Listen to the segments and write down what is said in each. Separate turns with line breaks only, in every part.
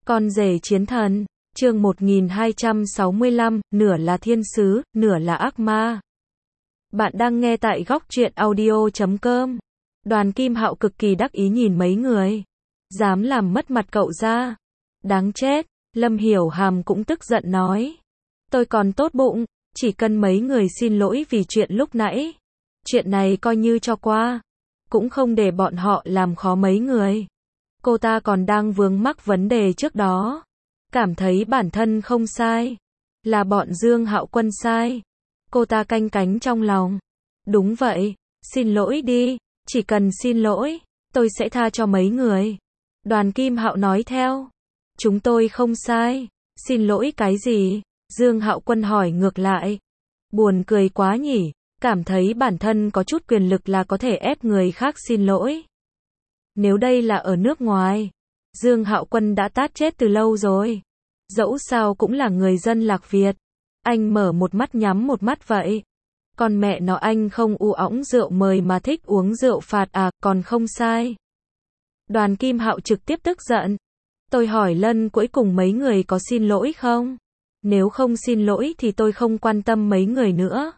Con rể chiến thần, chương 1265, nửa là thiên sứ, nửa là ác ma. Bạn đang nghe tại góc truyện audio.com. Đoàn Kim Hạo cực kỳ đắc ý nhìn mấy người. Dám làm mất mặt cậu ra. Đáng chết, Lâm Hiểu Hàm cũng tức giận nói. Tôi còn tốt bụng, chỉ cần mấy người xin lỗi vì chuyện lúc nãy. Chuyện này coi như cho qua. Cũng không để bọn họ làm khó mấy người. Cô ta còn đang vướng mắc vấn đề trước đó. Cảm thấy bản thân không sai. Là bọn Dương Hạo Quân sai. Cô ta canh cánh trong lòng. Đúng vậy, xin lỗi đi, chỉ cần xin lỗi, tôi sẽ tha cho mấy người. Đoàn Kim Hạo nói theo. Chúng tôi không sai. Xin lỗi cái gì? Dương Hạo Quân hỏi ngược lại. Buồn cười quá nhỉ, cảm thấy bản thân có chút quyền lực là có thể ép người khác xin lỗi. Nếu đây là ở nước ngoài, Dương Hạo Quân đã tát chết từ lâu rồi. Dẫu sao cũng là người dân Lạc Việt. Anh mở một mắt nhắm một mắt vậy. Còn mẹ nó anh không u õng rượu mời mà thích uống rượu phạt à, còn không sai. Đoàn Kim Hạo trực tiếp tức giận. Tôi hỏi lần cuối cùng mấy người có xin lỗi không? Nếu không xin lỗi thì tôi không quan tâm mấy người nữa.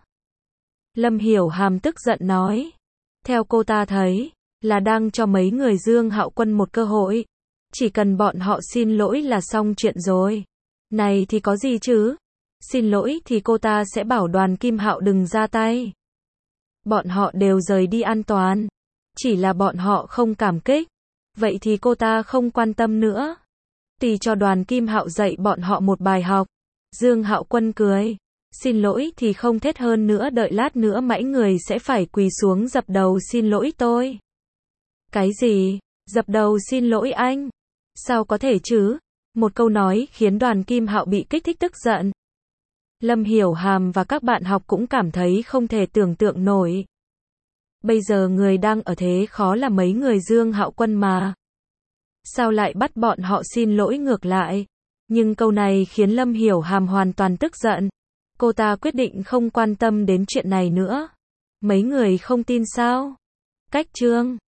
Lâm Hiểu Hàm tức giận nói. Theo cô ta thấy, là đang cho mấy người Dương Hạo Quân một cơ hội. Chỉ cần bọn họ xin lỗi là xong chuyện rồi. Này thì có gì chứ? Xin lỗi thì cô ta sẽ bảo Đoàn Kim Hạo đừng ra tay. Bọn họ đều rời đi an toàn. Chỉ là bọn họ không cảm kích. Vậy thì cô ta không quan tâm nữa. Thì cho Đoàn Kim Hạo dạy bọn họ một bài học. Dương Hạo Quân cười. Xin lỗi thì không thết hơn nữa, đợi lát nữa mãi người sẽ phải quỳ xuống dập đầu xin lỗi tôi. Cái gì? Dập đầu xin lỗi anh? Sao có thể chứ? Một câu nói khiến Đoàn Kim Hạo bị kích thích tức giận. Lâm Hiểu Hàm và các bạn học cũng cảm thấy không thể tưởng tượng nổi. Bây giờ người đang ở thế khó là mấy người Dương Hạo Quân mà. Sao lại bắt bọn họ xin lỗi ngược lại? Nhưng câu này khiến Lâm Hiểu Hàm hoàn toàn tức giận. Cô ta quyết định không quan tâm đến chuyện này nữa. Mấy người không tin sao? Cách chương